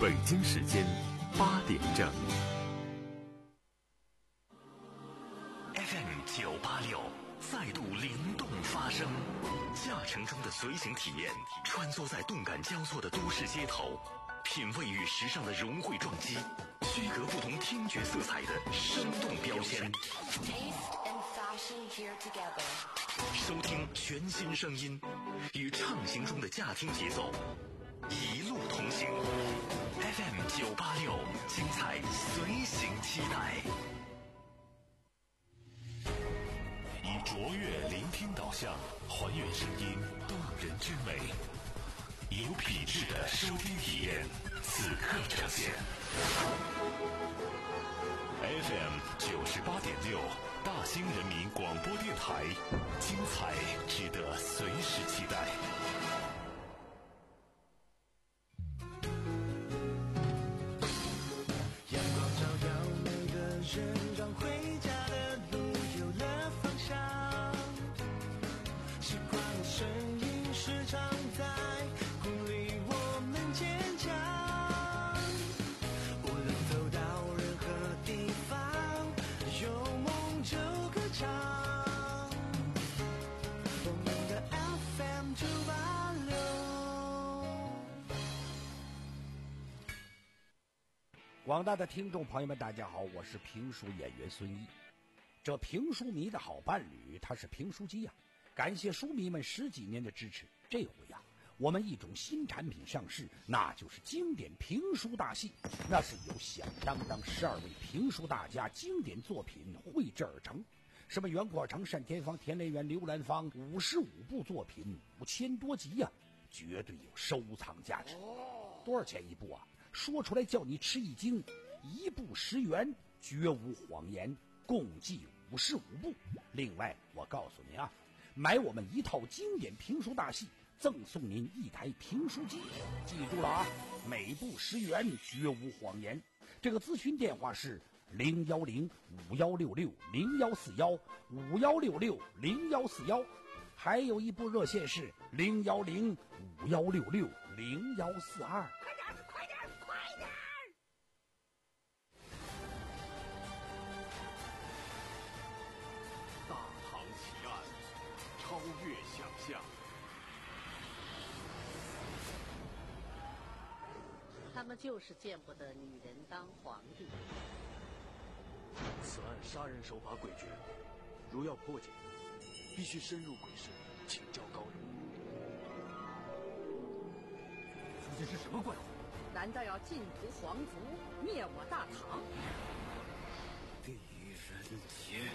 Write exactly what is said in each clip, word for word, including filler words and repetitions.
北京时间八点整。 F M 九八六再度灵动发声，驾乘中的随行体验，穿梭在动感交错的都市街头，品味与时尚的融汇撞击，区隔不同听觉色彩的生动标签。收听全新声音，与畅行中的驾听节奏，一路同行。F M 九八六，精彩随行期待。以卓越聆听导向，还原声音动人之美，有品质的收听体验，此刻呈现。F M 九十八点六，大兴人民广播电台，精彩值得随时期待。 阳光照耀每个人，让回家的路有了方向。习惯的声音时常在鼓励我们坚强。无论走到任何地方，有梦就歌唱。我们的 F M 九八六。 广大的听众朋友们，大家好，我是评书演员孙一。这评书迷的好伴侣，他是评书机呀、啊。感谢书迷们十几年的支持，这回呀、啊，我们一种新产品上市，那就是经典评书大戏。那是由响当当十二位评书大家经典作品绘制而成，什么袁阔成、单田芳、田连元、刘兰芳，五十五部作品，五千多集呀、啊，绝对有收藏价值。多少钱一部啊？说出来叫你吃一惊，一部十元，绝无谎言，共计五十五部。另外，我告诉您啊，买我们一套经典评书大戏，赠送您一台评书机。记住了啊，每部十元，绝无谎言。这个咨询电话是零幺零五幺六六零幺四幺五幺六六零幺四幺，还有一部热线是零幺零五幺六六零幺四二。快点，快点，快点！ 大唐奇案，超越想象。 他们就是见不得女人当皇帝。 此案杀人手法诡谲，如要破解，必须深入鬼市，请教高人。 究竟是什么怪物？ 难道要尽屠皇族，灭我大唐？ 狄仁杰。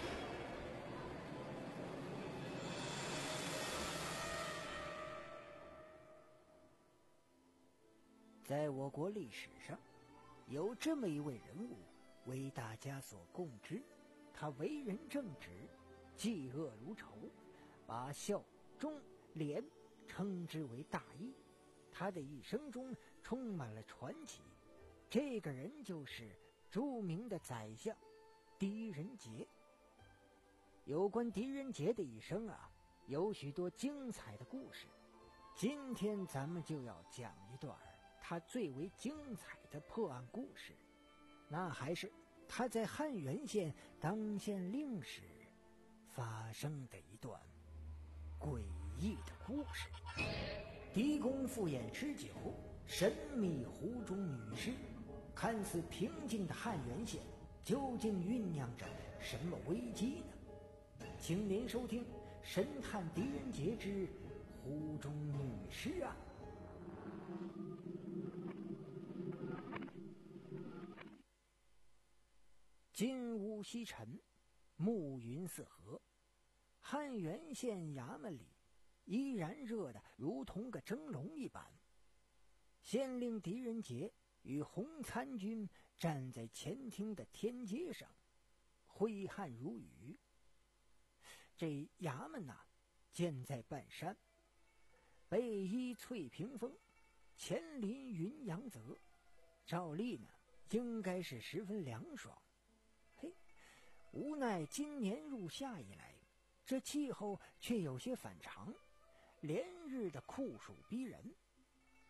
在我国历史上，有这么一位人物，为大家所共知。他为人正直，嫉恶如仇，把孝、忠、廉称之为大义。他的一生中充满了传奇。这个人就是著名的宰相狄仁杰。有关狄仁杰的一生啊，有许多精彩的故事。今天咱们就要讲一段他最为精彩的破案故事，那还是他在汉源县当县令时发生的一段诡异的故事。狄公赴宴吃酒，神秘湖中女尸，看似平静的汉源县究竟酝酿着什么危机呢？请您收听《神探狄仁杰之湖中女尸案》。金乌西沉，暮云四合，汉源县衙门里依然热得如同个蒸笼一般。县令狄仁杰与洪参军站在前厅的天阶上，挥汗如雨。这衙门呐、啊，建在半山，背依翠屏峰，前临云阳泽，照例呢应该是十分凉爽。嘿，无奈今年入夏以来，这气候却有些反常，连日的酷暑逼人。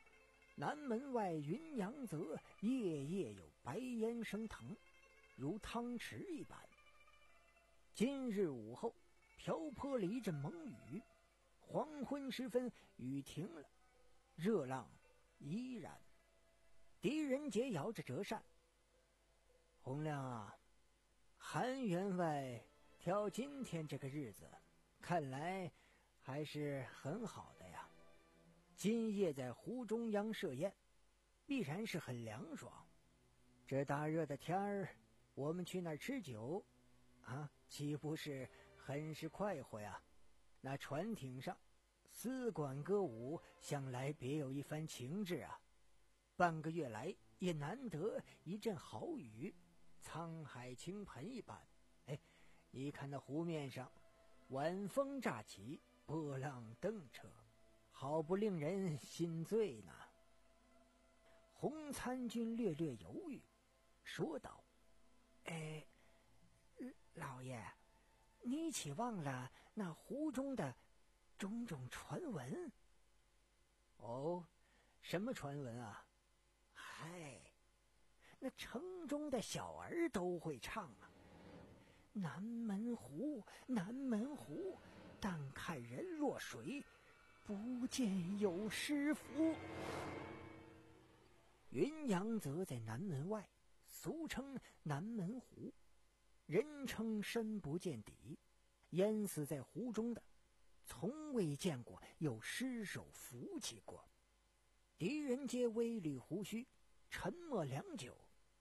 南门外云阳泽夜夜有白烟升腾，如汤池一般。今日午后瓢泼了一阵猛雨，黄昏时分雨停了，热浪依然。狄仁杰摇着折扇：洪亮啊，韩员外挑今天这个日子，看来还是很好的呀。今夜在湖中央设宴，必然是很凉爽。这大热的天儿，我们去那儿吃酒啊，岂不是很是快活呀？那船艇上丝管歌舞，想来别有一番情致啊。半个月来也难得一阵好雨，沧海倾盆一般。哎，你看那湖面上晚风乍起，波浪蹬车，好不令人心醉呢。洪参军略略犹豫，说道：哎，老爷，你岂忘了那湖中的种种传闻？哦，什么传闻啊？嗨，那城中的小儿都会唱啊。南门湖，南门湖，但看人落水，不见有诗符。云阳则在南门外，俗称南门湖，人称深不见底。淹死在湖中的，从未见过有尸首浮起过。狄仁杰微捋胡须，沉默良久。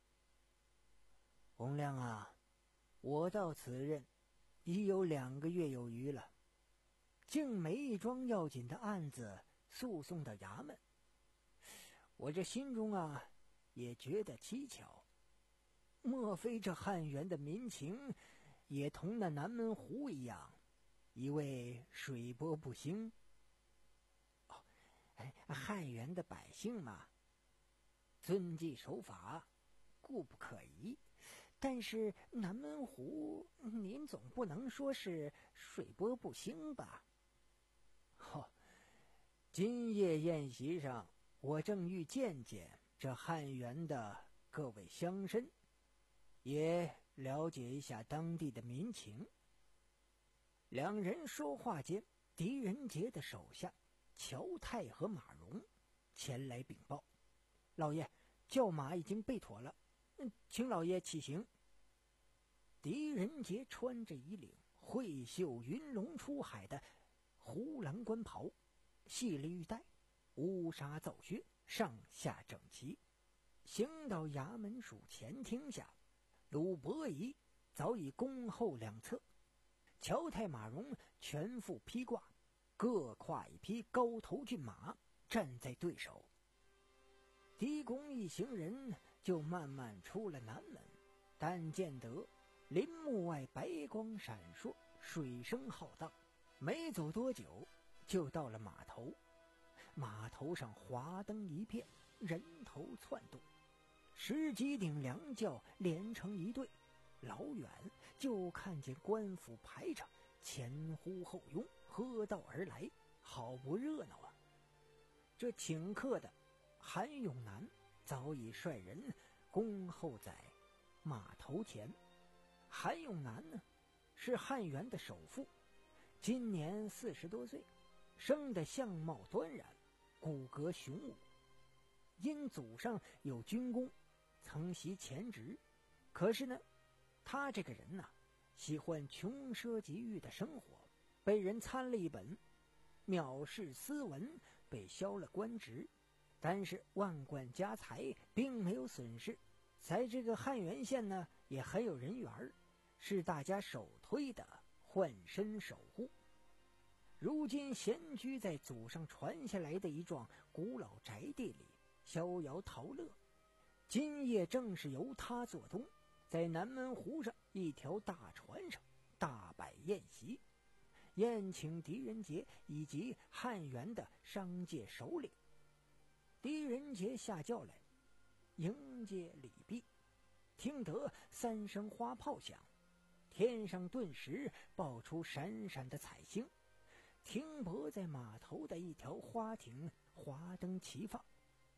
洪亮啊，我到此任已有两个月有余了，竟没一桩要紧的案子诉讼到衙门，我这心中啊也觉得蹊跷。莫非这汉源的民情也同那南门湖一样，一味水波不兴？哦，哎，汉源的百姓嘛，遵纪守法，固不可疑。但是南门湖，您总不能说是水波不兴吧？哦，今夜宴席上，我正欲见见这汉源的各位乡绅，也了解一下当地的民情。两人说话间，狄仁杰的手下乔泰和马荣前来禀报：老爷，轿马已经备妥了，请老爷起行。狄仁杰穿着一领慧袖云龙出海的胡兰官袍，细了玉带，乌纱皂靴，上下整齐，行到衙门署前厅下，鲁伯仪早已恭候两侧，乔泰马荣全副披挂，各跨一匹高头骏马，站在对手。狄公一行人就慢慢出了南门，但见得林木外白光闪烁，水声浩荡，没走多久就到了码头。码头上华灯一片，人头窜动，十几顶凉轿连成一队，老远就看见官府排场前呼后拥，喝道而来，好不热闹啊。这请客的韩永南早已率人恭候在码头前。韩永南呢，是汉源的首富，今年四十多岁，生得相貌端然，骨骼雄武。因祖上有军功，曾袭前职，可是呢，他这个人呐、啊，喜欢穷奢极欲的生活，被人参了一本，藐视斯文，被削了官职。但是万贯家财并没有损失，在这个汉源县呢，也很有人缘，是大家首推的换身守护。如今闲居在祖上传下来的一幢古老宅地里，逍遥陶乐。今夜正是由他做东，在南门湖上一条大船上大摆宴席，宴请狄仁杰以及汉源的商界首领。狄仁杰下轿来迎接礼毕，听得三声花炮响，天上顿时爆出闪闪的彩星，停泊在码头的一条花艇华灯齐放，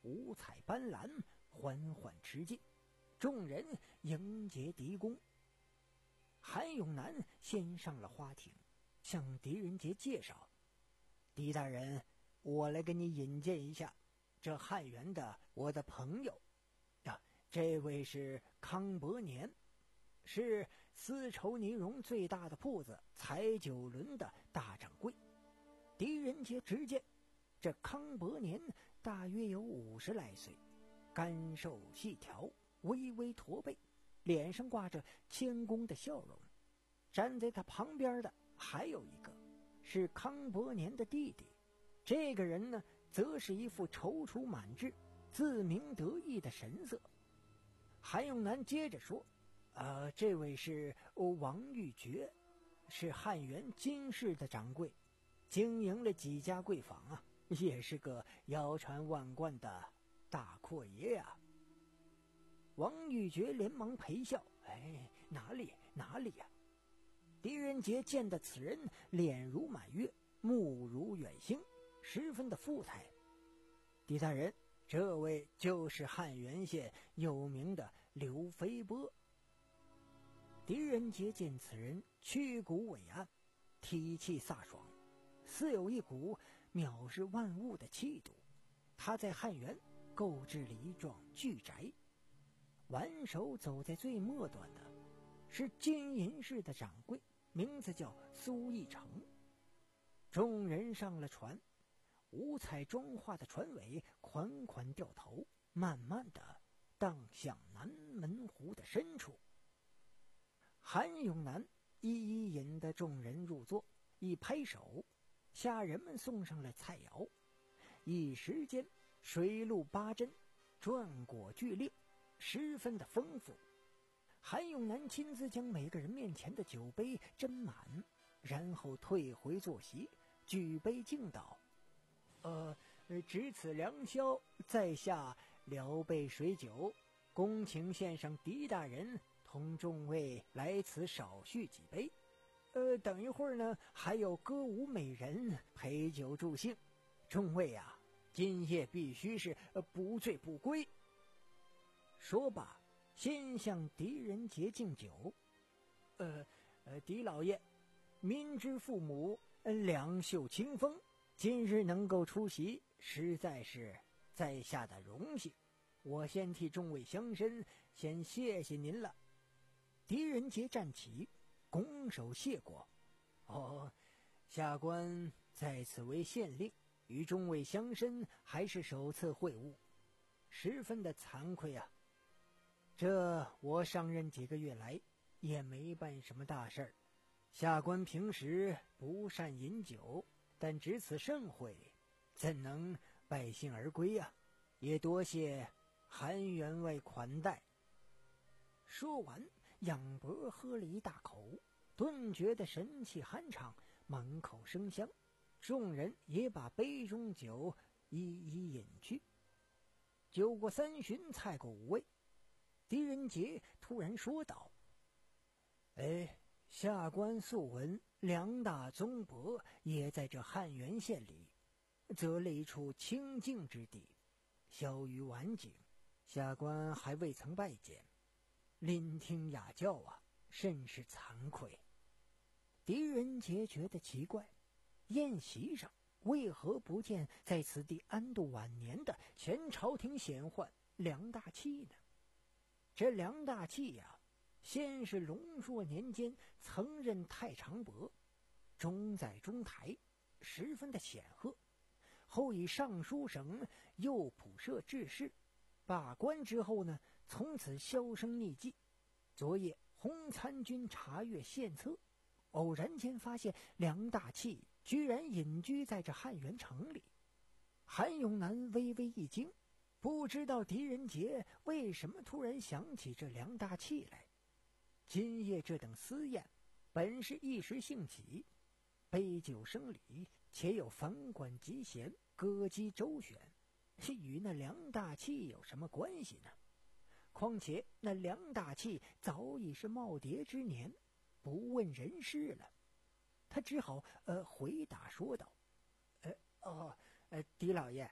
五彩斑斓，缓缓驰进，众人迎接敌宫。韩永南先上了花亭，向狄仁杰介绍：“狄大人，我来给你引荐一下，这汉源的我的朋友啊，这位是康伯年，是丝绸呢绒最大的铺子彩九轮的大掌柜。”狄仁杰直见这康伯年大约有五十来岁，干瘦细条，微微驼背，脸上挂着谦恭的笑容。站在他旁边的还有一个是康伯年的弟弟，这个人呢则是一副踌躇满志、自鸣得意的神色。韩永南接着说：“呃，这位是王玉珏，是汉源金氏的掌柜，经营了几家贵坊啊，也是个谣传万贯的大阔爷呀、啊。”王玉珏连忙陪笑：“哎，哪里哪里呀、啊！”狄仁杰见得此人脸如满月，目如远星，十分的富态。狄大人，这位就是汉源县有名的刘飞波。狄仁杰见此人曲骨伟岸，体气飒爽，似有一股藐视万物的气度。他在汉源购置了一幢巨宅，挽手走在最末端的是金银市的掌柜，名字叫苏义成。众人上了船，五彩妆化的船尾款款掉头，慢慢的荡向南门湖的深处。韩永南一一引得众人入座，一拍手，下人们送上了菜肴。一时间水陆八珍，馔果俱令，十分的丰富。韩永南亲自将每个人面前的酒杯斟满，然后退回坐席，举杯敬道：“呃，值此良宵，在下聊备水酒，恭请献上狄大人同众位来此少叙几杯。呃，等一会儿呢，还有歌舞美人陪酒助兴，众位啊，今夜必须是不醉不归。”说罢，先向狄仁杰敬酒。呃呃，狄老爷，民之父母，两袖清风，今日能够出席，实在是在下的荣幸。我先替众位乡绅先谢谢您了。狄仁杰站起，拱手谢过。哦，下官在此为县令，与众位乡绅还是首次会晤，十分的惭愧啊。这我上任几个月来也没办什么大事儿，下官平时不善饮酒，但值此盛会，怎能败兴而归啊？也多谢韩员外款待。说完，仰脖喝了一大口，顿觉得神气酣畅，满口生香。众人也把杯中酒一一饮去。酒过三巡，菜过五味，狄仁杰突然说道：“哎，下官素闻梁大宗伯也在这汉源县里择了一处清静之地，消于晚景，下官还未曾拜见，聆听雅教啊，甚是惭愧。”狄仁杰觉得奇怪，宴席上为何不见在此地安度晚年的前朝廷显宦梁大器呢？这梁大器呀、啊，先是隆朔年间曾任太常伯，中在中台，十分的显赫。后以尚书省右仆射致仕，罢官之后呢，从此销声匿迹。昨夜洪参军查阅献策，偶然间发现梁大器居然隐居在这汉源城里。韩永南微微一惊，不知道狄仁杰为什么突然想起这梁大器来。今夜这等私宴本是一时兴起，杯酒生礼，且有房管集贤，歌姬周旋，与那梁大器有什么关系呢？况且那梁大器早已是耄耋之年，不问人事了。他只好呃回答说道：“呃哦，呃狄老爷，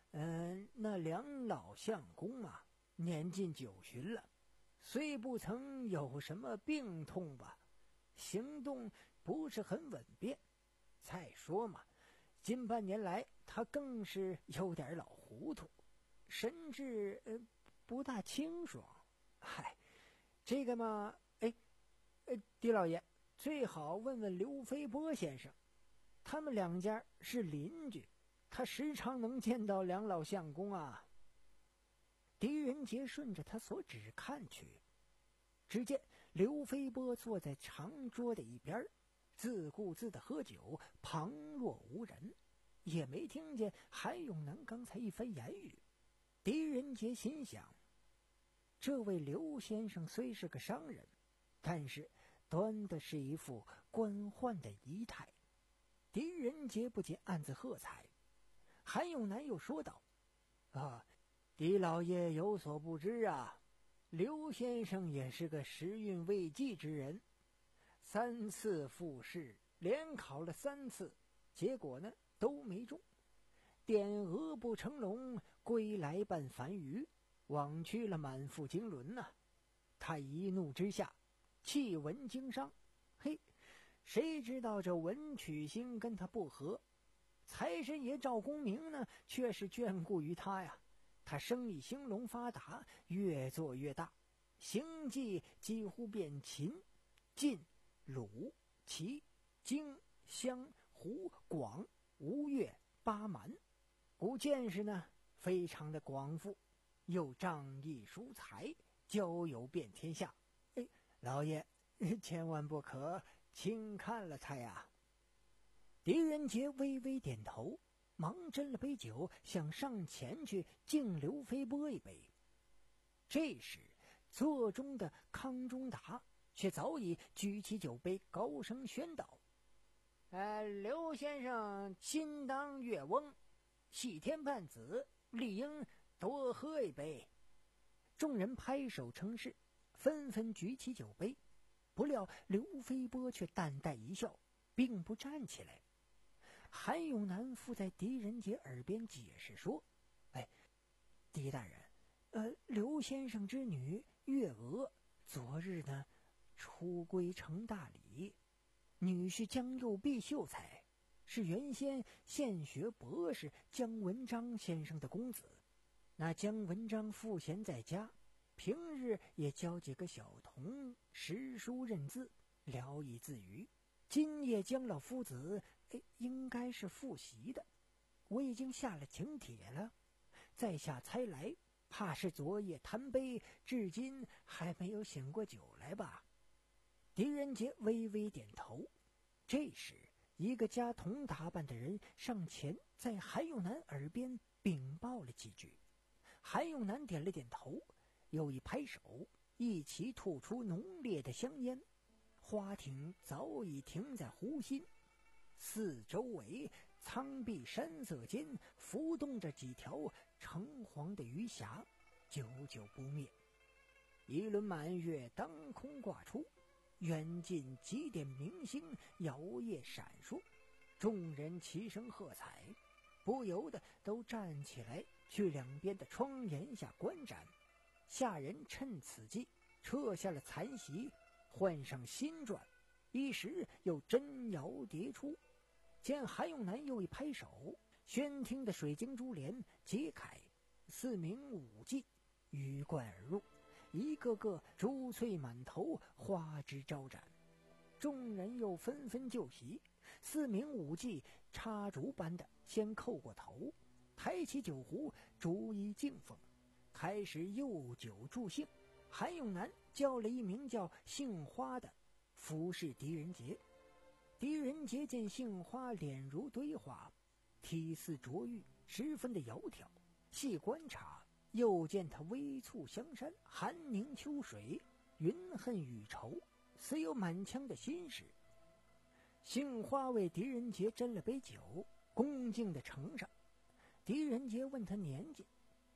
嗯、呃，那梁老相公啊，年近九旬了，虽不曾有什么病痛吧，行动不是很稳便。再说嘛，近半年来他更是有点老糊涂，神志呃不大清爽。嗨，这个嘛，哎，呃，狄老爷最好问问刘飞波先生，他们两家是邻居，他时常能见到梁老相公啊。狄仁杰顺着他所指看去，只见刘飞波坐在长桌的一边，自顾自的喝酒，旁若无人，也没听见韩永南刚才一番言语。狄仁杰心想，这位刘先生虽是个商人，但是端的是一副官宦的仪态。狄仁杰不禁暗自喝彩。韩永南又说道：啊，狄老爷有所不知啊，刘先生也是个时运未济之人，三次复试，连考了三次，结果呢都没中，点鹅不成龙，归来半凡鱼，枉去了满腹经纶呐、啊。他一怒之下弃文经商，嘿，谁知道这文曲星跟他不合，财神爷赵公明呢却是眷顾于他呀。他生意兴隆发达，越做越大，行迹几乎遍秦、晋、鲁、齐、荆、襄、胡、广、吴越、巴蛮，故见识呢非常的广富，又仗义疏财，交友遍天下。哎，老爷千万不可轻看了他呀。狄仁杰微微点头，忙斟了杯酒，想上前去敬刘飞波一杯。这时座中的康中达却早已举起酒杯，高声宣道：呃，刘先生心当月翁，喜天盼子，理应多喝一杯。众人拍手称是，纷纷举起酒杯。不料刘飞波却淡淡一笑，并不站起来。韩永南附在狄仁杰耳边解释说：哎，狄大人，呃，刘先生之女月娥昨日呢出归成大礼，女婿江右弼秀才是原先现学博士姜文章先生的公子。那姜文章赋闲在家，平日也教几个小童识书认字，聊以自娱。今夜姜老夫子哎，应该是复习的，我已经下了请帖了，在下猜来，怕是昨夜贪杯，至今还没有醒过酒来吧。狄仁杰微微点头。这时一个家童打扮的人上前在韩永南耳边禀报了几句。韩永南点了点头，又一拍手，一起吐出浓烈的香烟。花艇早已停在湖心，四周围苍碧山色间浮动着几条橙黄的鱼霞，久久不灭。一轮满月当空挂出，远近几点明星摇曳闪烁，众人齐声喝彩，不由得都站起来去两边的窗檐下观展。下人趁此机撤下了残席，换上新馔，一时又真摇迭出。见韩永南又一拍手，宣厅的水晶珠帘揭开，四名舞伎鱼贯而入，一个个珠翠满头，花枝招展。众人又纷纷就席，四名舞伎插竹般的先叩过头，抬起酒壶逐一敬奉，开始诱酒助兴。韩永南叫了一名叫杏花的服侍狄仁杰。狄仁杰见杏花脸如堆花，体似琢玉，十分的窈窕，细观察又见他微蹙香山，寒凝秋水，云恨雨愁，似有满腔的心事。杏花为狄仁杰斟了杯酒，恭敬地呈上。狄仁杰问他年纪：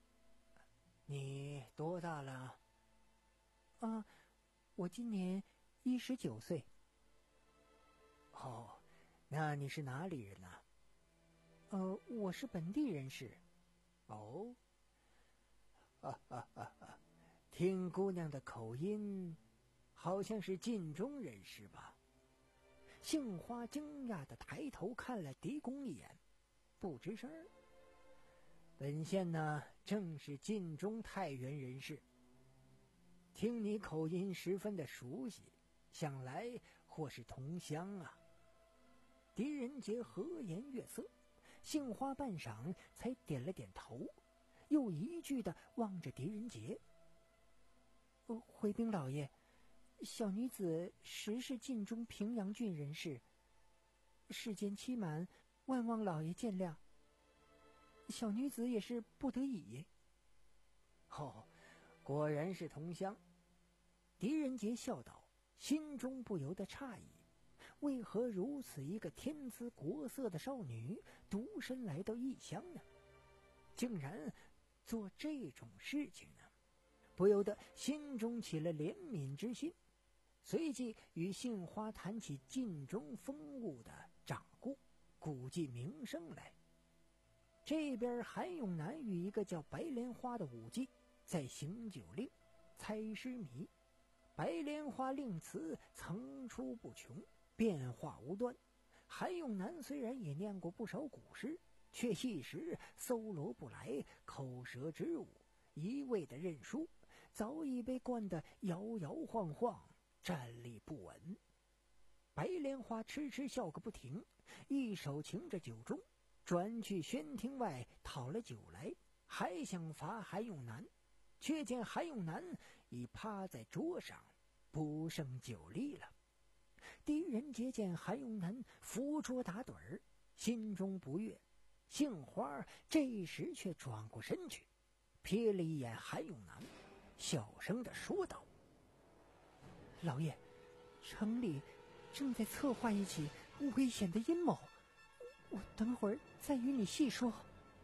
你多大了？啊，我今年一十九岁。哦，那你是哪里人啊？呃，我是本地人士。 哦，哈哈哈哈，听姑娘的口音，好像是晋中人士吧？杏花惊讶地抬头看了狄公一眼，不吱声儿。本县呢，正是晋中太原人士。听你口音十分的熟悉，想来或是同乡啊。狄仁杰和颜悦色，杏花半晌才点了点头，又一句的望着狄仁杰。哦，回禀老爷，小女子实是晋中平阳郡人士，世间欺瞒，万望老爷见谅。小女子也是不得已。哦，果然是同乡。狄仁杰笑道，心中不由得诧异，为何如此一个天姿国色的少女独身来到异乡呢？竟然做这种事情呢？不由得心中起了怜悯之心，随即与杏花谈起晋中风物的掌故、古迹名声来。这边韩永南与一个叫白莲花的舞伎在行酒令、猜诗谜。白莲花令词层出不穷，变化无端。韩永南虽然也念过不少古诗，却一时搜罗不来口舌之舞，一味的认输，早已被灌得摇摇晃晃，站立不稳。白莲花痴痴笑个不停，一手擎着酒盅，转去轩厅外讨了酒来，还想罚韩永南，却见韩永南已趴在桌上，不胜酒力了。狄仁杰见韩永南扶桌打盹儿，心中不悦，杏花这时却转过身去，瞥了一眼韩永南，小声地说道：老爷，城里正在策划一起危险的阴谋，我等会儿再与你细说。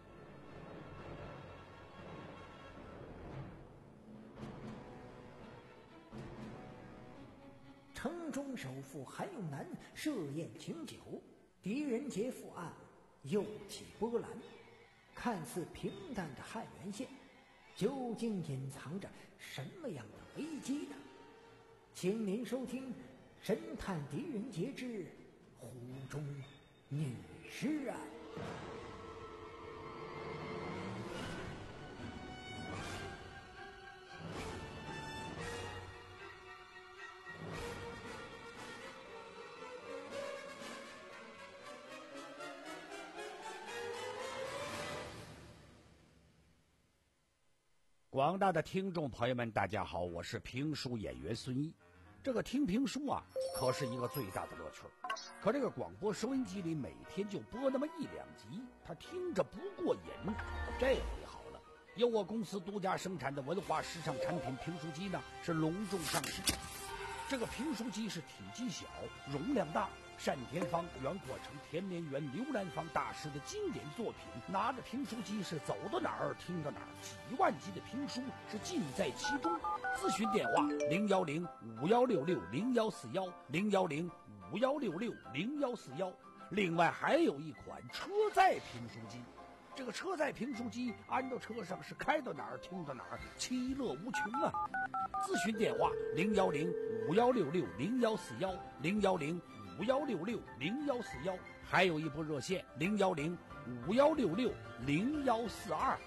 城中首富韩永南设宴请酒，狄仁杰赴案，又起波澜。看似平淡的汉源县，究竟隐藏着什么样的危机呢？请您收听《神探狄仁杰之湖中女尸案》。 广大的听众朋友们，大家好，我是评书演员孙一。这个听评书啊，可是一个最大的乐趣。可这个广播收音机里每天就播那么一两集，他听着不过瘾。这回好了，由我公司独家生产的文化时尚产品评书机呢，是隆重上市。这个评书机是体积小、容量大，单田芳、袁阔成、田连元、刘兰芳大师的经典作品，拿着评书机是走到哪儿听到哪儿，几万集的评书是尽在其中。咨询电话零幺零五幺六六零幺四幺零幺零五幺六六零幺四幺。另外还有一款车载评书机，这个车载评书机安到车上是开到哪儿听到哪儿，其乐无穷啊！咨询电话零幺零五幺六六零幺四幺零幺零五幺六六零幺四幺，还有一部热线零幺零五幺六六零幺四二。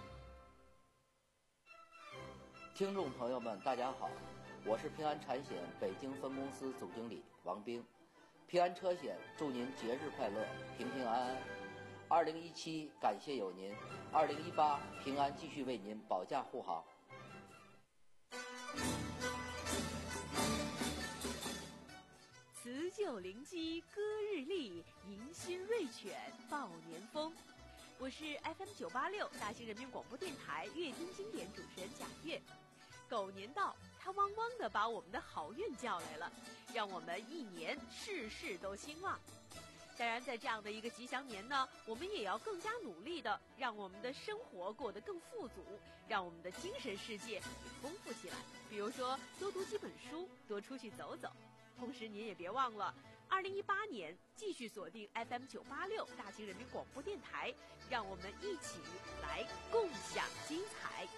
听众朋友们，大家好，我是平安产险北京分公司总经理王兵。平安车险祝您节日快乐，平平安安。二零一七感谢有您，二零一八平安继续为您保驾护航。 辞旧临机歌日丽，迎新瑞犬报年风。我是 F M 九八六大兴人民广播电台阅听经典主持人贾月。狗年到，它汪汪地把我们的好运叫来了，让我们一年事事都兴旺。当然，在这样的一个吉祥年呢，我们也要更加努力的让我们的生活过得更富足，让我们的精神世界也丰富起来。比如说，多读几本书，多出去走走。同时，您也别忘了二零一八年继续锁定 F M 九八六大兴人民广播电台，让我们一起来共享精彩。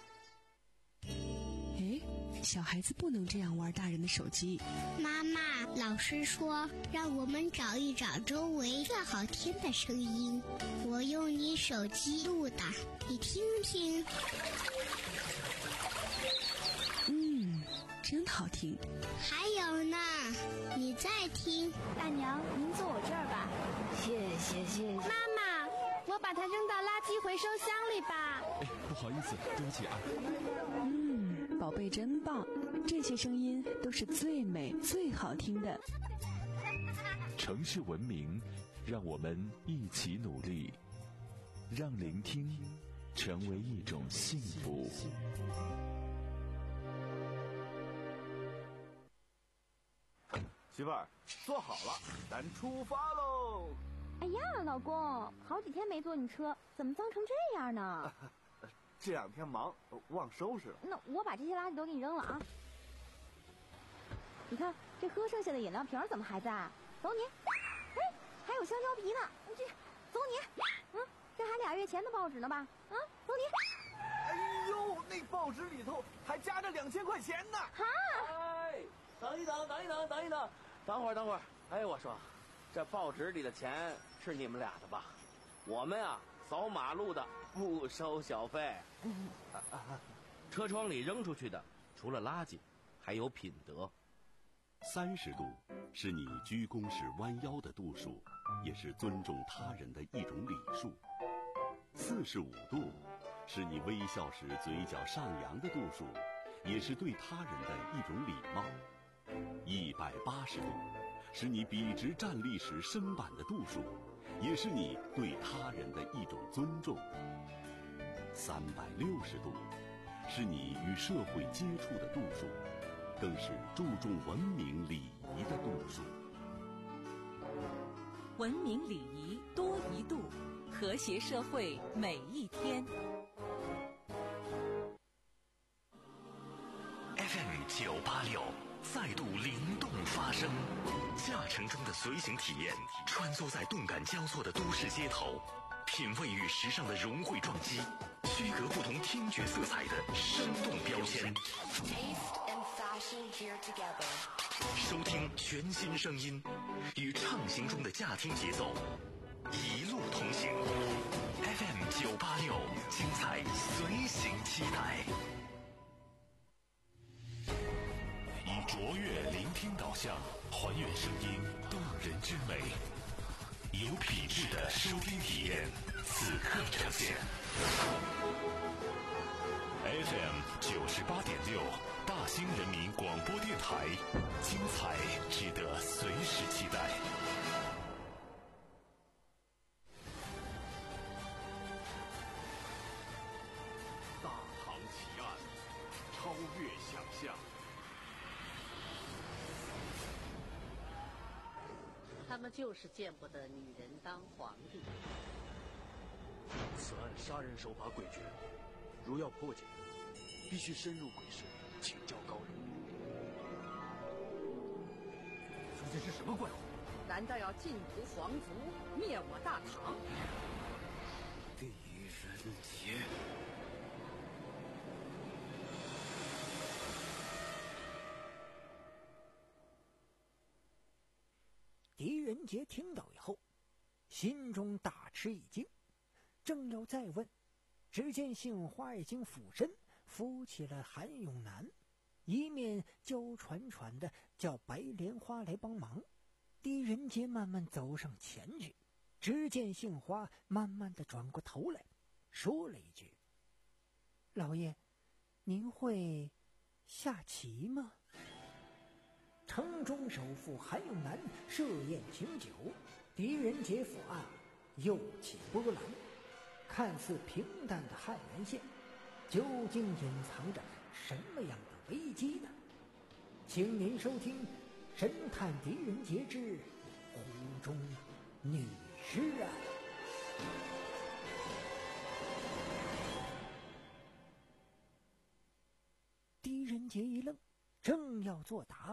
哎，小孩子不能这样玩大人的手机。 妈妈，老师说让我们找一找周围最好听的声音，我用你手机录的，你听听。 嗯，真好听。 还有呢，你再听。 大娘，您坐我这儿吧。 谢谢谢谢。 妈妈，我把它扔到垃圾回收箱里吧。 哎，不好意思，对不起啊。 嗯，宝贝真棒，这些声音都是最美最好听的。 城市文明，让我们一起努力，让聆听成为一种幸福。 媳妇儿，坐好了，咱出发喽！ 哎呀，老公，好几天没坐你车，怎么脏成这样呢？ 这两天忙，忘收拾了。 那我把这些垃圾都给你扔了啊！你看，这喝剩下的饮料瓶怎么还在？走你！哎，还有香蕉皮呢，这走你！嗯，这还俩月前的报纸呢吧？啊，走你！ 哎呦，那报纸里头还夹着两千块钱呢！ 哈！ 哎，等一等，等一等，等一等，等会儿，等会儿。哎，我说，这报纸里的钱是你们俩的吧？我们啊，扫马路的不收小费。 嗯啊啊、车窗里扔出去的，除了垃圾，还有品德。 三十度是你鞠躬时弯腰的度数，也是尊重他人的一种礼数。四十五度是你微笑时嘴角上扬的度数，也是对他人的一种礼貌。一百八十度是你笔直站立时身板的度数，也是你对他人的一种尊重。三百六十度是你与社会接触的度数，更是注重文明礼仪的度数。 文明礼仪多一度，和谐社会每一天。 F M 九八六再度灵动发声，驾乘中的随行体验，穿梭在动感交错的都市街头，品味与时尚的融汇撞击，区隔不同听觉色彩的生动标签。收听全新声音，与畅行中的驾听节奏，一路同行。F M 九八六，精彩随行期待。 以卓越聆听导向，还原声音动人之美，有品质的收听体验，此刻呈现。F M 九十八点六，大兴人民广播电台，精彩值得随时期待。 大唐奇案，超越想象。 他们就是见不得女人当皇帝。 此案杀人手法诡谲，如要破解，必须深入鬼神，请教高人。 究竟是什么怪物？ 难道要尽屠皇族，灭我大唐？ 狄仁杰。 狄仁杰听到以后，心中大吃一惊，正要再问，只见杏花已经俯身扶起了韩永南，一面娇喘喘的叫白莲花来帮忙。狄仁杰慢慢走上前去，只见杏花慢慢的转过头来，说了一句：“老爷，您会下棋吗？”城中首富韩永南设宴请酒，狄仁杰府案又起波澜。看似平淡的汉源县，究竟隐藏着什么样的危机呢？请您收听《神探狄仁杰之湖中女尸案》。狄仁杰一愣，正要作答，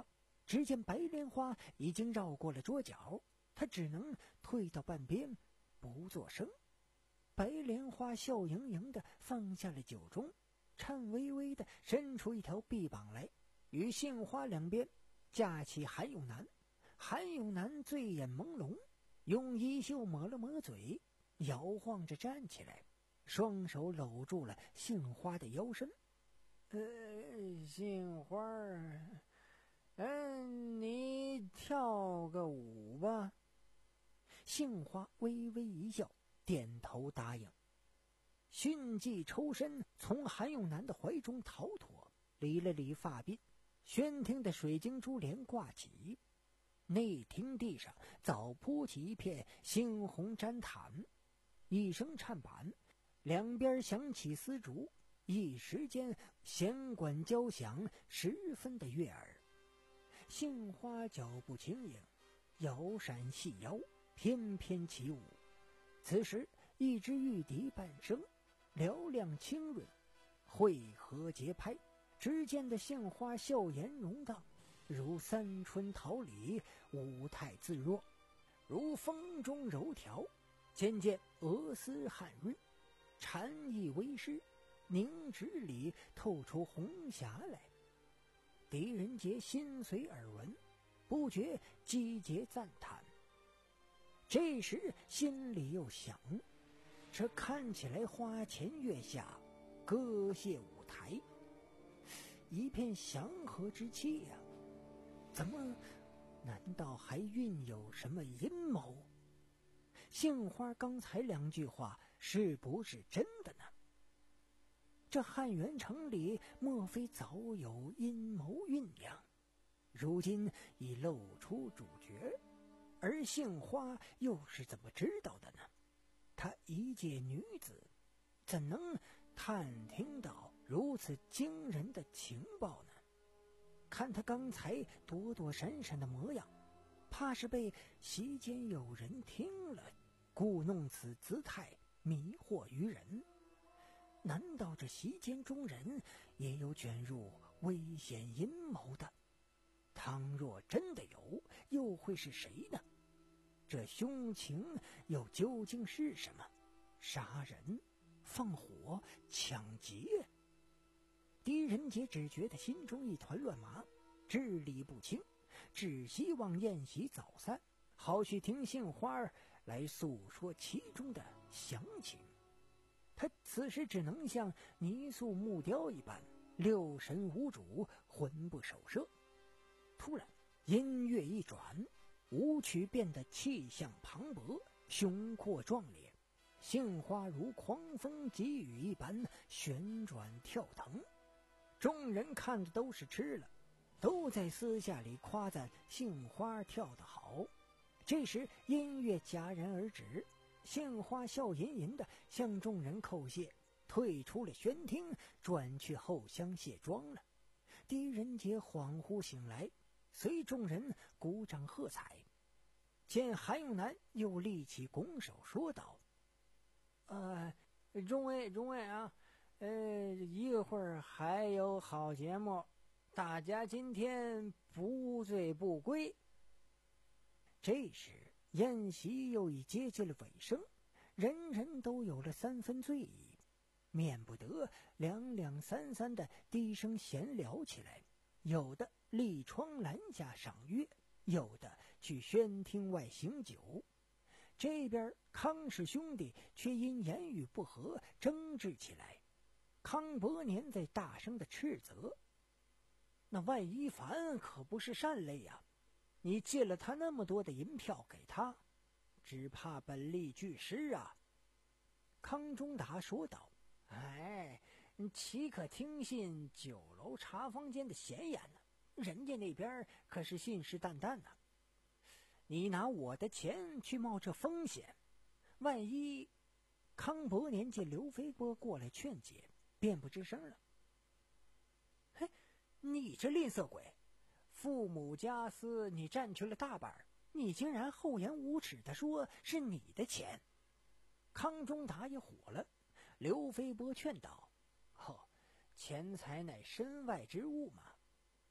只见白莲花已经绕过了桌角，他只能退到半边，不作声。白莲花笑盈盈地放下了酒盅，颤巍巍地伸出一条臂膀来，与杏花两边架起韩永南。韩永南醉眼朦胧，用衣袖抹了抹嘴，摇晃着站起来，双手搂住了杏花的腰身。呃，杏花儿，嗯，你跳个舞吧。杏花微微一笑，点头答应。迅即抽身从韩永南的怀中逃脱，理了理发鬓，宣厅的水晶珠帘挂起，内厅地上早铺起一片猩红毡毯，一声颤板，两边响起丝竹，一时间弦管交响，十分的悦耳。杏花脚步轻盈，摇闪细腰，翩翩起舞。此时一支玉笛半声，嘹亮清润，汇合节拍，只见的杏花笑颜容荡，如三春桃李，舞态自若，如风中柔条，渐渐鹅丝汉润，禅意微施，凝脂里透出红霞来。狄仁杰心随耳闻，不觉击节赞叹。这时心里又想，这看起来花前月下，歌榭舞台，一片祥和之气呀、啊，怎么难道还蕴有什么阴谋？杏花刚才两句话是不是真的呢？这汉元城里莫非早有阴谋酝酿，如今已露出主角，而杏花又是怎么知道的呢？她一介女子，怎能探听到如此惊人的情报呢？看她刚才躲躲闪闪的模样，怕是被席间有人听了，故弄此姿态，迷惑于人。难道这席间中人也有卷入危险阴谋的？倘若真的有，又会是谁呢？这凶情又究竟是什么？杀人、放火、抢劫？狄仁杰只觉得心中一团乱麻，支理不清，只希望宴席早散，好去听杏花来诉说其中的详情。他此时只能像泥塑木雕一般，六神无主，魂不守舍。突然音乐一转，舞曲变得气象磅礴，雄阔壮烈，杏花如狂风急雨一般旋转跳腾。众人看的都是吃了，都在私下里夸赞杏花跳得好。这时音乐戛然而止，杏花笑吟吟地向众人叩谢，退出了宣厅，转去后厢卸妆了。狄仁杰恍惚醒来，随众人鼓掌喝彩。见韩永南又立起拱手说道：呃，众位众位啊，呃，一会儿还有好节目，大家今天不醉不归。这时宴席又已接近了尾声，人人都有了三分醉意，免不得两两三三的低声闲聊起来，有的立窗栏下赏月，有的去宣厅外行酒。这边康氏兄弟却因言语不合争执起来。康伯年在大声的斥责：那万一凡可不是善类呀、啊，你借了他那么多的银票给他，只怕本利俱失啊。康中达说道：哎，岂可听信酒楼茶坊间的闲言呢？人家那边可是信誓旦旦呢、啊。你拿我的钱去冒这风险，万一……康伯年见刘飞波过来劝解，便不吱声了。嘿，你这吝啬鬼，父母家私你占去了大半，你竟然厚颜无耻地说是你的钱。康中达也火了。刘飞波劝道：哦，钱财乃身外之物嘛，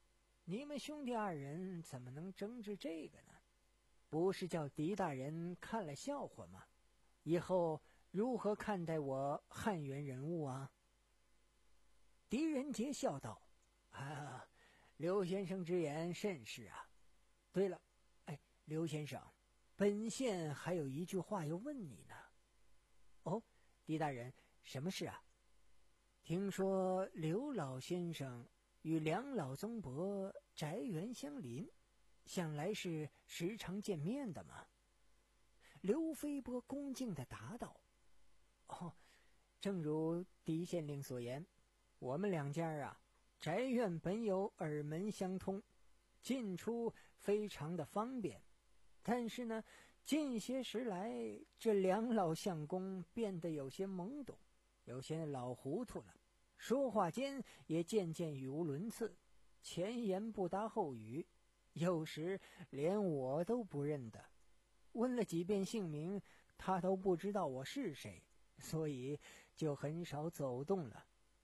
你们兄弟二人怎么能争执这个呢？不是叫狄大人看了笑话吗？以后如何看待我汉源人物啊？狄仁杰笑道：啊，刘先生之言甚是啊。对了，哎，刘先生，本县还有一句话要问你呢。哦，狄大人，什么事啊？听说刘老先生与梁老宗伯宅园相邻，想来是时常见面的嘛。刘飞波恭敬地答道：哦，正如狄县令所言，我们两家啊，宅院本有耳门相通，进出非常的方便。但是呢，近些时来，这梁老相公变得有些懵懂，有些老糊涂了，说话间也渐渐语无伦次，前言不搭后语，有时连我都不认得。问了几遍姓名，他都不知道我是谁，所以就很少走动了。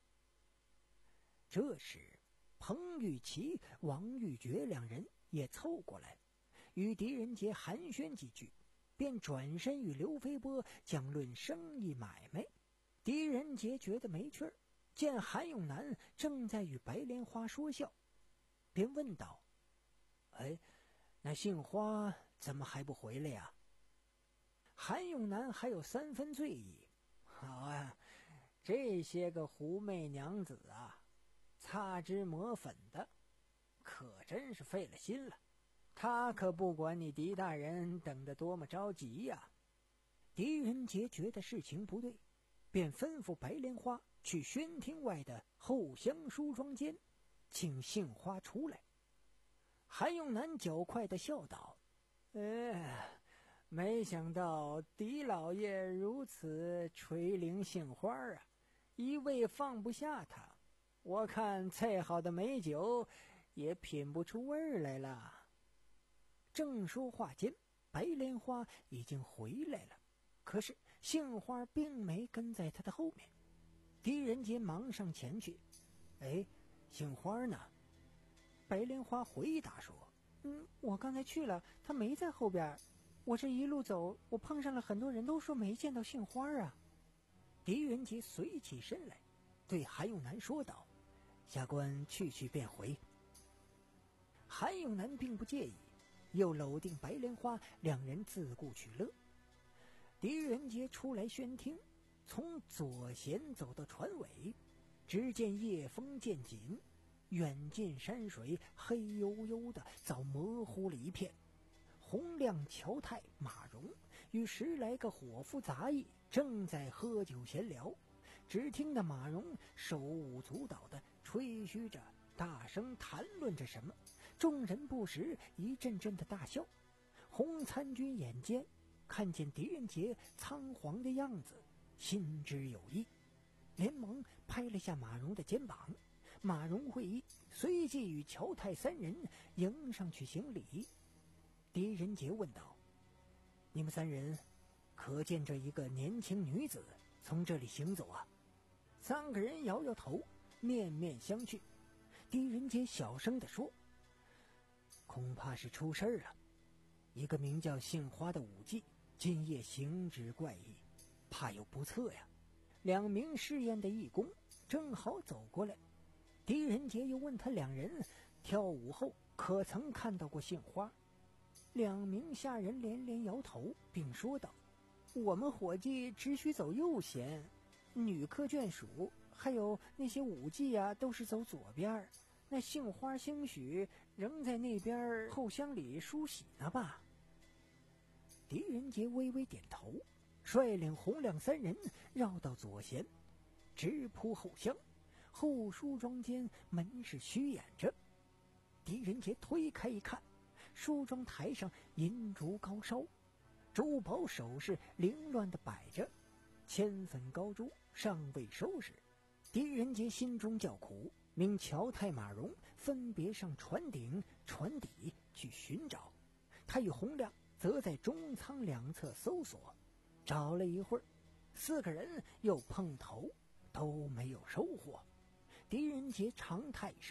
这时彭玉琪、王玉珏两人也凑过来，与狄仁杰寒暄几句，便转身与刘飞波讲论生意买卖。狄仁杰觉得没趣儿，见韩永南正在与白莲花说笑，便问道：哎，那杏花怎么还不回来呀？韩永南还有三分醉意：好啊，这些个狐媚娘子啊，擦脂抹粉的，可真是费了心了。他可不管你狄大人等得多么着急呀。狄仁杰觉得事情不对，便吩咐白莲花去宣厅外的后厢梳妆间，请杏花出来。韩永南较快地笑道：哎，没想到狄老爷如此垂怜杏花啊，一味放不下他，我看再好的美酒也品不出味儿来了。正说话间，白莲花已经回来了，可是杏花并没跟在他的后面。狄仁杰忙上前去：哎，杏花呢？白莲花回答说：嗯，我刚才去了，他没在后边。我这一路走，我碰上了很多人，都说没见到杏花啊。狄仁杰随起身来，对韩永南说道：下官去去便回。韩永南并不介意，又搂定白莲花，两人自顾取乐。狄仁杰出来宣厅，从左贤走到船尾，只见夜风渐紧，远近山水黑黝黝的，早模糊了一片。洪亮、乔太、马荣与十来个伙夫杂役正在喝酒闲聊，只听得马荣手舞足蹈地吹嘘着，大声谈论着什么，众人不时一阵阵的大笑。洪参军眼尖，看见狄仁杰仓皇的样子，心知有意，连忙拍了下马荣的肩膀。马荣会意，随即与乔太三人迎上去行礼。狄仁杰问道：你们三人可见着一个年轻女子从这里行走啊？三个人摇摇头，面面相觑。狄仁杰小声地说：恐怕是出事儿了。一个名叫杏花的武妓今夜行止怪异，怕有不测呀。两名试验的义工正好走过来，狄仁杰又问他两人跳舞后可曾看到过杏花。两名下人连连摇头，并说道：我们伙计只许走右贤，女客眷属还有那些舞妓啊，都是走左边，那杏花兴许仍在那边后厢里梳洗呢吧。狄仁杰微微点头，率领洪亮三人绕到左贤，直扑后厢。后梳妆间门是虚掩着，狄仁杰推开一看，梳妆台上银烛高烧，珠宝首饰凌乱地摆着，铅粉膏珠尚未收拾。狄仁杰心中叫苦，命乔太、马荣分别上船顶、船底去寻找，他与洪亮则在中舱两侧搜索。找了一会儿，四个人又碰头，都没有收获。狄仁杰长叹一声，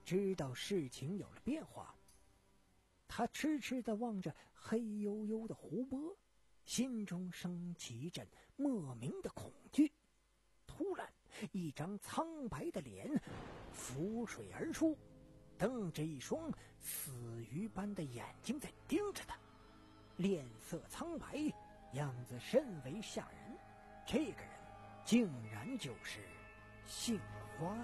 知道事情有了变化。他痴痴地望着黑黝黝的湖泊，心中升起一阵莫名的恐惧。突然，一张苍白的脸浮水而出，瞪着一双死鱼般的眼睛在盯着他，脸色苍白，样子甚为吓人。这个人竟然就是杏花。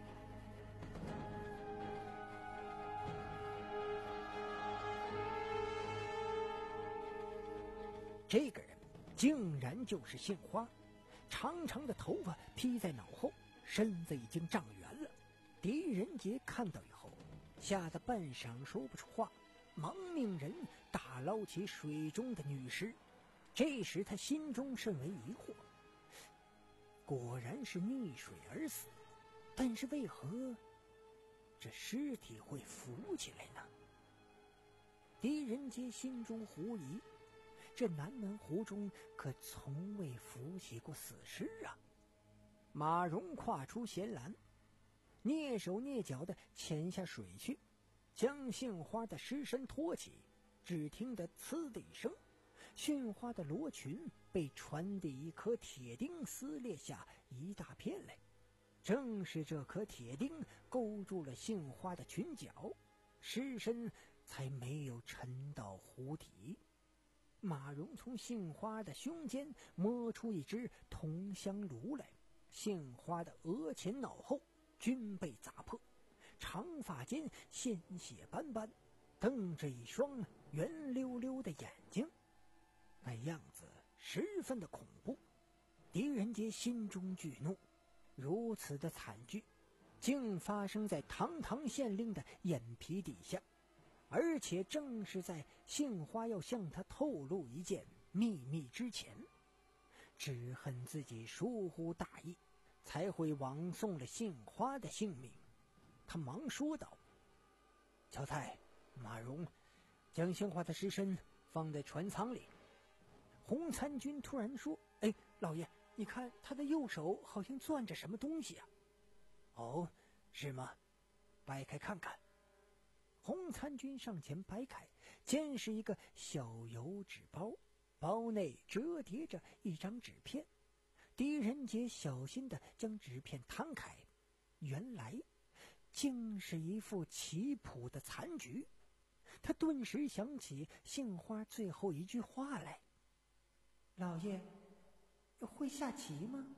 这个人竟然就是杏花，长长的头发披在脑后，身子已经长圆了。狄仁杰看到以后，吓得半晌说不出话，忙命人打捞起水中的女尸。这时他心中甚为疑惑，果然是溺水而死，但是为何这尸体会浮起来呢？狄仁杰心中狐疑，这南门湖中可从未浮起过死尸啊！马蓉跨出闲栏，蹑手蹑脚地潜下水去，将杏花的尸身托起。只听得呲的一声，杏花的罗裙被船底一颗铁钉撕裂下一大片来。正是这颗铁钉勾住了杏花的裙角，尸身才没有沉到湖底。马蓉从杏花的胸间摸出一只铜香炉来，杏花的额前脑后均被砸破，长发间鲜血斑斑，瞪着一双圆溜溜的眼睛，那样子十分的恐怖。狄仁杰心中惧怒，如此的惨剧竟发生在堂堂县令的眼皮底下，而且正是在杏花要向他透露一件秘密之前。只恨自己疏忽大意，才会枉送了杏花的性命。他忙说道：乔太、马蓉，将杏花的尸身放在船舱里。洪参军突然说：哎，老爷，你看他的右手好像攥着什么东西啊？哦，是吗？掰开看看。洪参军上前掰开，见是一个小油纸包，包内折叠着一张纸片。狄仁杰小心地将纸片摊开，原来竟是一副棋谱的残局。他顿时想起杏花最后一句话来：老爷会下棋吗？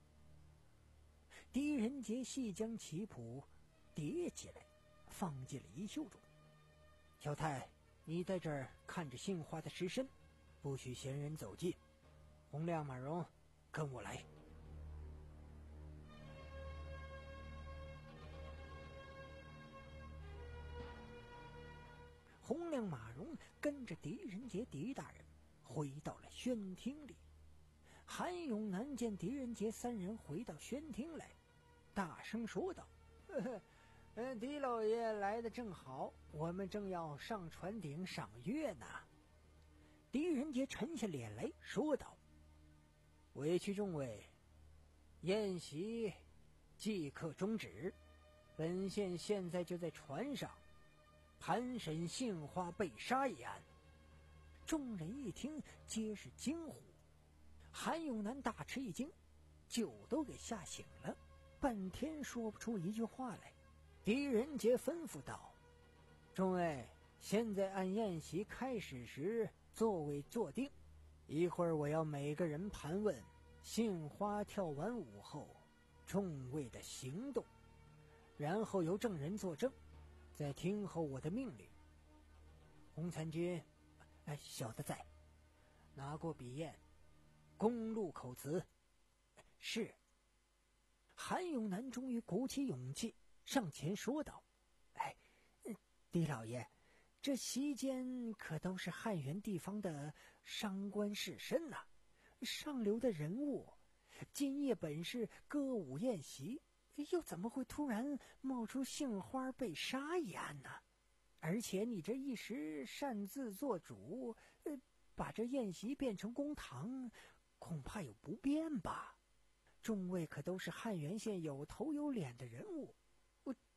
狄仁杰细将棋谱叠起来，放进了衣袖中。小太，你在这儿看着杏花的尸身，不许闲人走近。洪亮、马蓉，跟我来。洪亮、马蓉跟着狄仁杰狄大人回到了宣厅里。韩永南见狄仁杰三人回到宣厅来，大声说道：呵呵，嗯，狄老爷来的正好，我们正要上船顶赏月呢。狄仁杰沉下脸来说道：委屈众位，宴席即刻终止，本县现在就在船上盘审杏花被杀一案。众人一听皆是惊呼。韩永南大吃一惊，酒都给吓醒了，半天说不出一句话来。狄仁杰吩咐道：众位，现在按宴席开始时座位坐定，一会儿我要每个人盘问杏花跳完舞后众位的行动，然后由证人作证，再听候我的命令。洪参军，哎，小的在。拿过笔砚，公录口词。是。韩永南终于鼓起勇气上前说道：哎，狄老爷，这席间可都是汉源地方的商官士绅呐、啊，上流的人物，今夜本是歌舞宴席，又怎么会突然冒出杏花被杀一案呢？而且你这一时擅自做主，呃，把这宴席变成公堂，恐怕有不便吧？众位可都是汉源县有头有脸的人物，我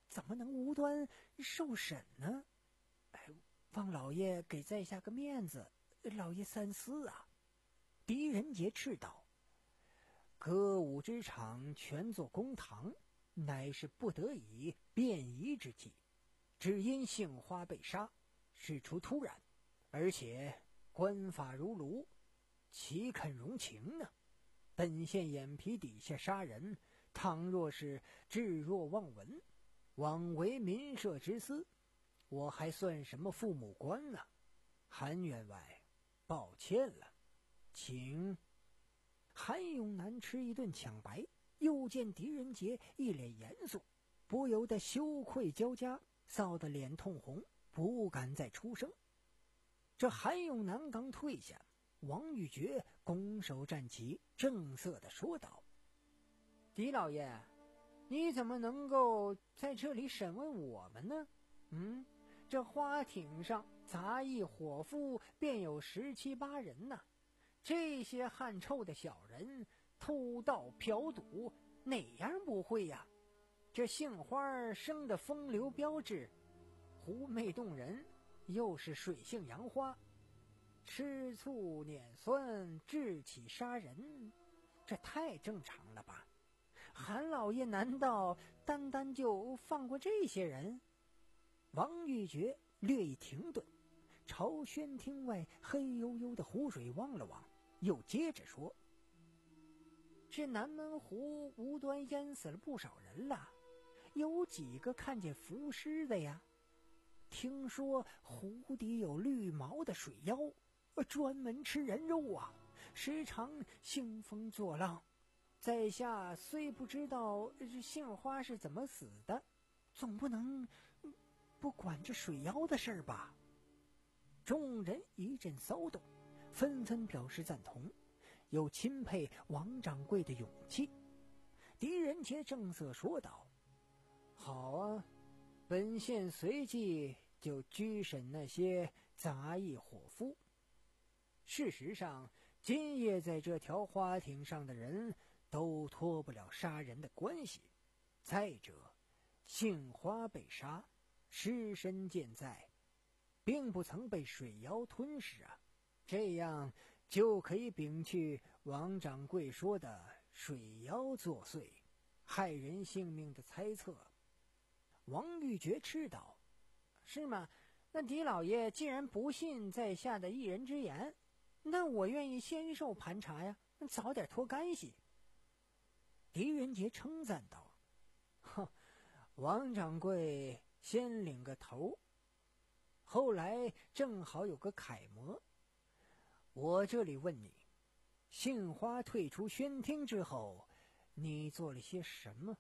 怎么能无端受审呢？哎，望老爷给在下个面子，老爷三思啊！狄仁杰斥道：“歌舞之场全作公堂，乃是不得已便移之计，只因杏花被杀，事出突然，而且官法如炉，岂肯容情呢？本县眼皮底下杀人，倘若是置若罔闻，枉为民社之私，我还算什么父母官呢？韩员外，抱歉了，请。”韩永南吃一顿抢白，又见狄仁杰一脸严肃，不由得羞愧交加，臊得脸通红，不敢再出声。这韩永南刚退下，王玉珏拱手站起，正色地说道：“狄老爷，你怎么能够在这里审问我们呢？嗯，这花艇上杂役伙夫便有十七八人呢。这些汗臭的小人，偷盗嫖赌，哪样不会呀？这杏花生的风流标致，狐媚动人，又是水性杨花，吃醋碾酸，志气杀人，这太正常了吧？韩老爷难道单单就放过这些人？”王玉珏略一停顿，朝轩厅外黑黝黝的湖水望了望，又接着说：“这南门湖无端淹死了不少人了，有几个看见浮尸的呀？听说湖底有绿毛的水妖，专门吃人肉啊，时常兴风作浪。在下虽不知道杏花是怎么死的，总不能不管这水妖的事儿吧？”众人一阵骚动，纷纷表示赞同，又钦佩王掌柜的勇气。狄仁杰正色说道：“好啊，本县随即就拘审那些杂役伙夫。事实上，今夜在这条花艇上的人都脱不了杀人的关系。再者，杏花被杀，尸身健在，并不曾被水妖吞噬啊，这样就可以摒去王掌柜说的水妖作祟，害人性命的猜测。”王玉珏斥道：“是吗？那狄老爷既然不信在下的一人之言，那我愿意先受盘查呀，早点脱干系。”狄仁杰称赞道：“哼，王掌柜先领个头，后来正好有个楷模。我这里问你，杏花退出轩厅之后，你做了些什么？”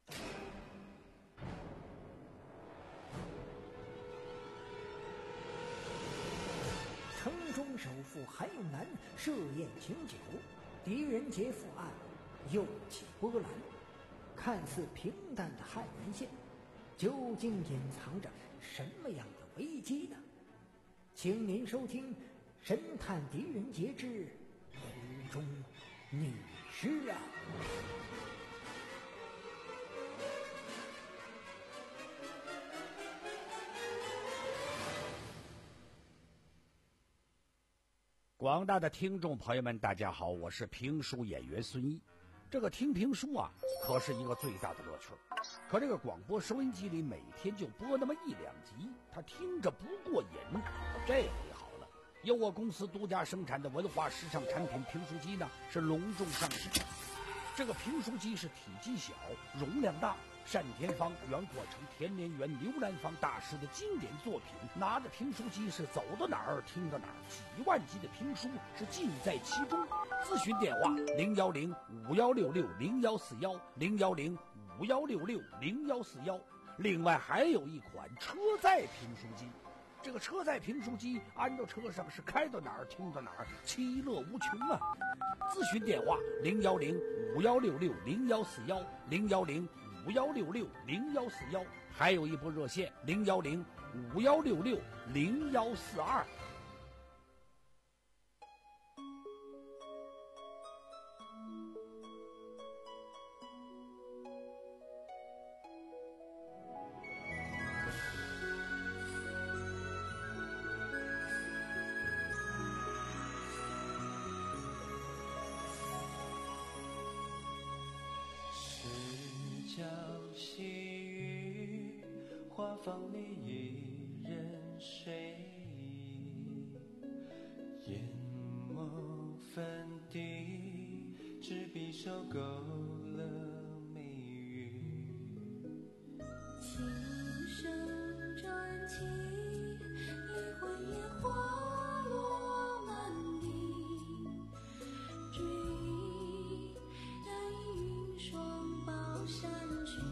城中首富韩永南设宴请酒，狄仁杰赴案，又起波澜。看似平淡的汉源县，究竟隐藏着什么样的危机呢？请您收听《神探狄仁杰之湖中女尸案》。 广大的听众朋友们，大家好，我是评书演员孙一。这个听评书啊，可是一个最大的乐趣。可这个广播收音机里每天就播那么一两集，他听着不过瘾。这回好了，由我公司独家生产的文化时尚产品评书机呢，是隆重上市。这个评书机是体积小，容量大，单田芳、袁国成、田连元、刘兰芳大师的经典作品。拿着评书机是走到哪儿听到哪儿，几万集的评书是尽在其中。咨询电话零幺零五幺六六零幺四幺零幺零五幺六六零幺四幺。另外还有一款车载评书机。这个车载评书机安到车上是开到哪儿听到哪儿，其乐无穷啊！咨询电话零幺零五幺六六零幺四幺零幺零五幺六六零幺四幺，还有一部热线零幺零五幺六六零幺四二。 细雨，花房里一人睡意，研墨粉底，执笔手勾勒眉宇。 琴声转起，一回烟花落满地，追忆染云双抱山去。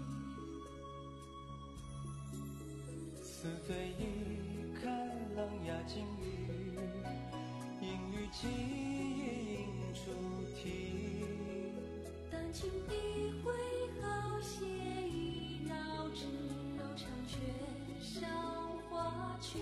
似对一看琅琊金玉，应与记忆映出题。 丹青笔挥毫写意，绕指柔肠却笑花去。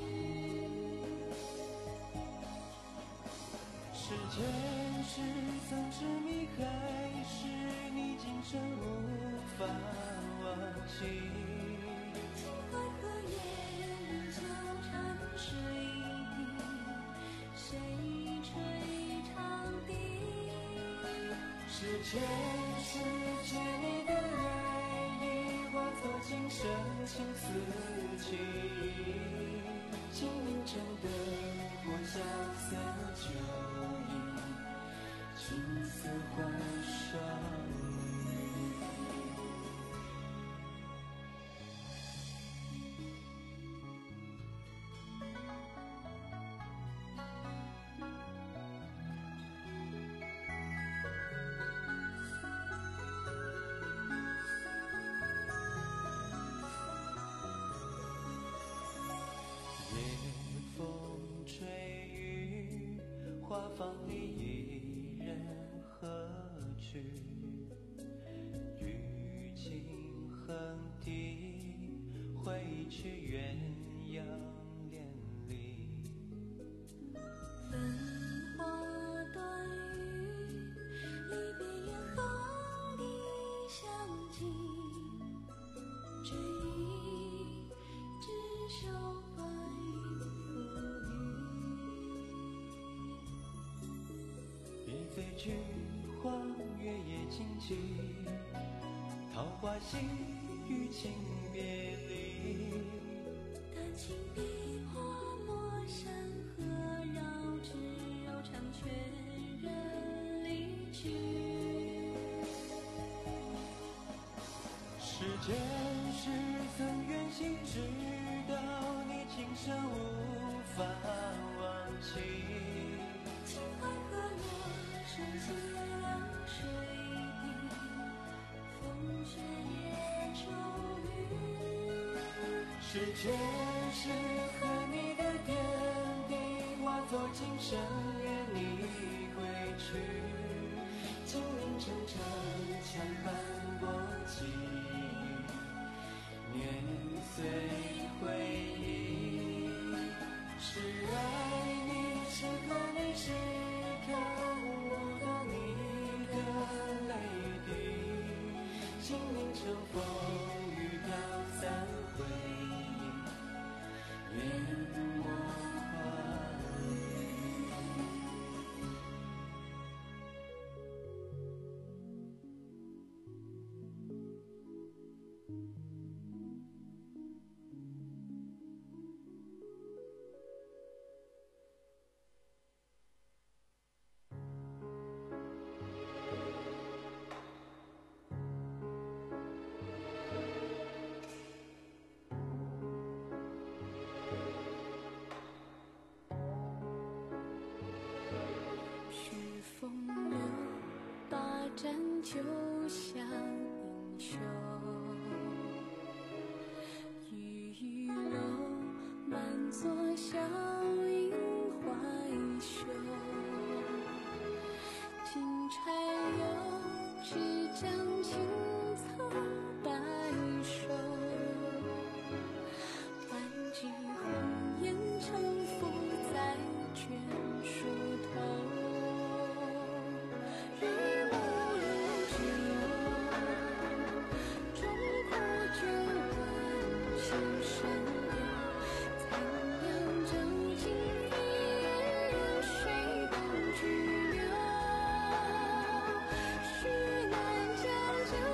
是前世曾执迷，还是你今生无法忘记？ 秦淮河夜交缠水滴，谁吹长笛？ 是前世借你的爱意，化作今生情丝记忆。金陵城灯火萧瑟酒意，青丝换上花房里一人何去？雨尽横笛，挥去鸳鸯连理。 分花断语，离别烟横笛相寄，追忆执手观云浮雨。 一醉菊花，月夜静寂，桃花心，与情别离。 丹青笔划落山河，绕指柔肠却人离去。 是前世曾远行，直到你今生无法忘记。 秦淮河落山斜凉水滴，风雪夜愁雨。 是前世和你的点滴，化作今生愿你归去。金陵城城墙斑驳记忆，年岁回忆。是爱你，是和你，是看不到你的泪滴。金陵城风雨飘散回忆，淹没花雨。 是风流大战，就像英雄。玉玉楼满座，笑迎怀袖。金钗又只将青草白首，万骑红颜城府在卷书头。日暮如酒，终苦酒问青山柳。残阳正尽飞，水东去流。许南江酒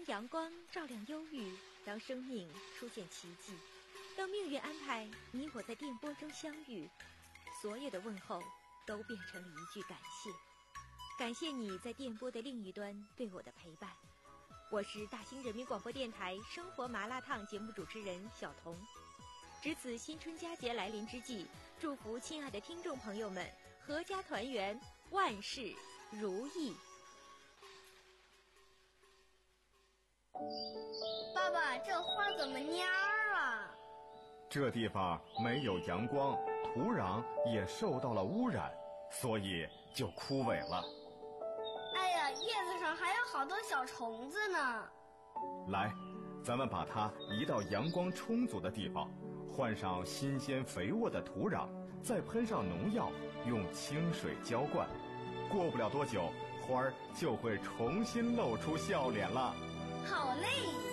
阳光照亮忧郁，让生命出现奇迹，当命运安排你我在电波中相遇，所有的问候都变成了一句感谢。感谢你在电波的另一端对我的陪伴。我是大兴人民广播电台生活麻辣烫节目主持人小彤。值此新春佳节来临之际，祝福亲爱的听众朋友们阖家团圆，万事如意。 爸爸，这花怎么蔫儿了？ 这地方没有阳光，土壤也受到了污染，所以就枯萎了。 哎呀，叶子上还有好多小虫子呢。 来，咱们把它移到阳光充足的地方，换上新鲜肥沃的土壤，再喷上农药，用清水浇灌。过不了多久，花儿就会重新露出笑脸了。 好嘞，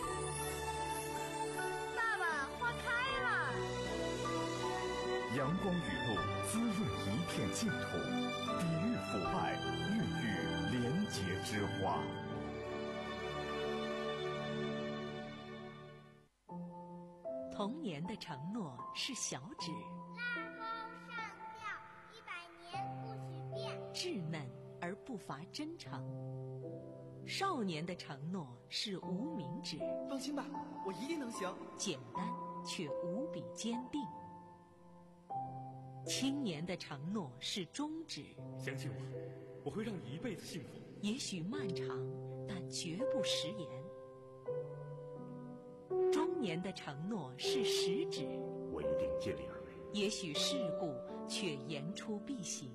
爸爸，花开了。 阳光雨露滋润一片净土，抵御腐败，孕育廉洁之花。 童年的承诺是小指， 拉钩上吊，一百年不许变， 稚嫩而不乏真诚。少年的承诺是无名指， 放心吧，我一定能行。 简单却无比坚定。青年的承诺是中指， 相信我，我会让你一辈子幸福。 也许漫长，但绝不食言。中年的承诺是食指， 我一定尽力而为。 也许世故，却言出必行。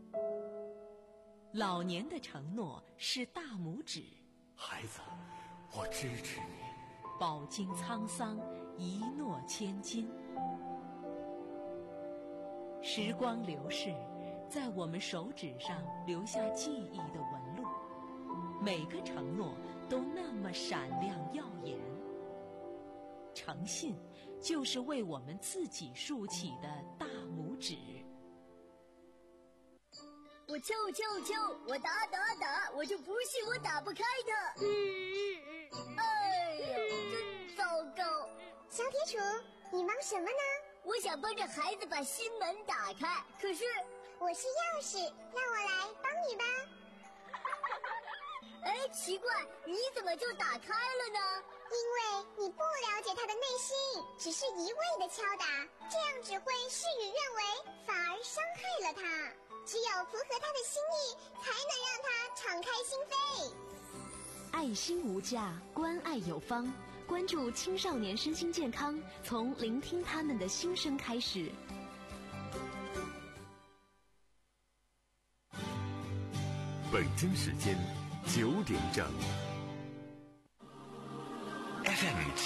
老年的承诺是大拇指， 孩子，我支持你。 饱经沧桑，一诺千金。时光流逝，在我们手指上留下记忆的纹路，每个承诺都那么闪亮耀眼。诚信就是为我们自己竖起的大拇指。 我敲敲敲，我打打打，我就不信我打不开它。哎呀，真糟糕！ 小铁杵，你忙什么呢？ 我想帮着孩子把心门打开，可是我是钥匙，让我来帮你吧。 哎，奇怪，你怎么就打开了呢？ 因为你不了解他的内心，只是一味的敲打，这样只会事与愿违，反而伤害了他。只有符合他的心意，才能让他敞开心扉。 爱心无价，关爱有方。关注青少年身心健康，从聆听他们的心声开始。 北京时间九点整。 F M